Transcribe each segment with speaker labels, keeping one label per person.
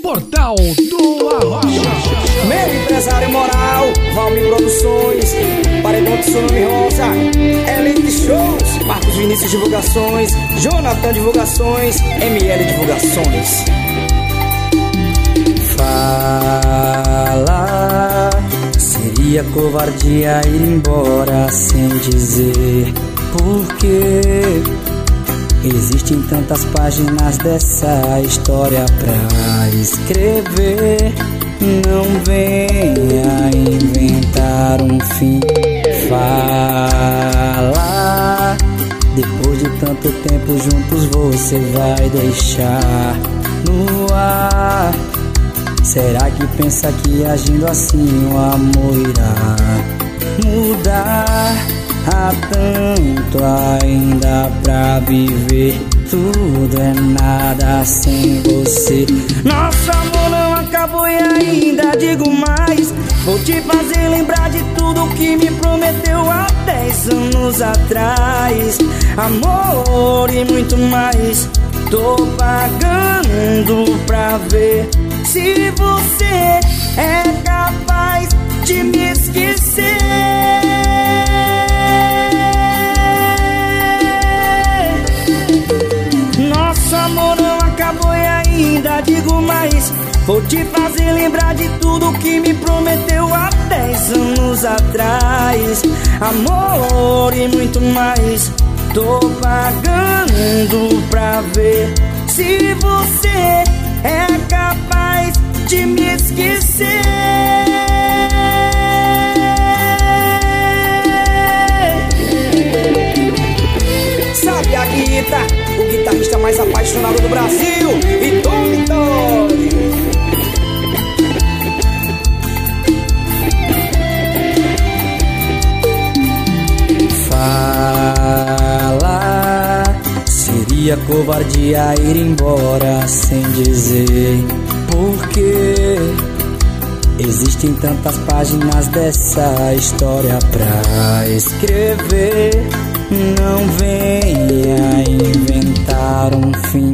Speaker 1: Portal do Arrocha.
Speaker 2: Meu empresário moral, Valmir Produções, Paredão de Tsunami Rosa, Elite Shows, Marcos Vinícius Divulgações, Jonathan Divulgações, ML Divulgações. Fala, seria covardia ir embora sem dizer porquê. Existem tantas páginas dessa história pra escrever. Não venha inventar um fim. Fala, depois de tanto tempo juntos você vai deixar no ar. Será que pensa que agindo assim o amor irá mudar? Há tanto ainda pra viver, tudo é nada sem você. Nosso amor não acabou e ainda digo mais. Vou te fazer lembrar de tudo que me prometeu há 10 anos atrás. Amor e muito mais, tô pagando pra ver se você é capaz de me esquecer. Nosso amor não acabou e ainda digo mais. Vou te fazer lembrar de tudo que me prometeu há 10 anos atrás. Amor e muito mais, tô pagando pra ver se você é capaz de me esquecer. Sabe a Guita, o guitarrista mais apaixonado do Brasil, e Tom Vitório. Fala, seria covardia ir embora sem dizer porquê. Existem tantas páginas dessa história pra escrever. Não venha inventar um fim.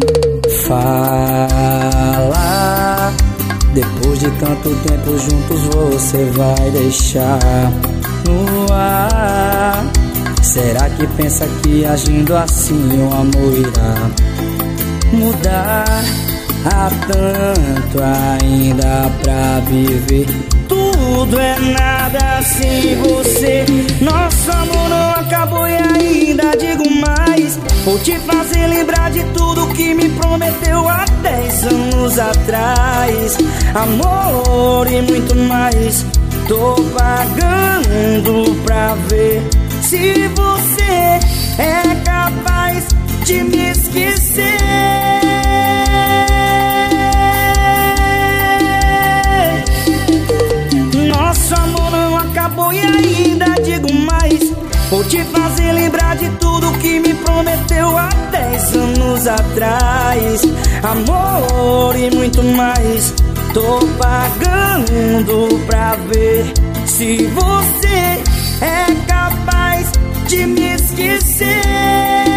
Speaker 2: Fala, depois de tanto tempo juntos você vai deixar no ar. Será que pensa que agindo assim o amor irá mudar? Há tanto ainda pra viver, tudo é nada sem você. Nosso amor não acabou e ainda digo mais. Vou te fazer lembrar de tudo que me prometeu há 10 anos atrás. Amor e muito mais, tô pagando pra ver se você é capaz de me esquecer. Nosso amor não acabou e ainda digo mais. Vou te fazer lembrar de tudo que me prometeu há 10 anos atrás. Amor e muito mais, tô pagando pra ver se você é capaz de me esquecer.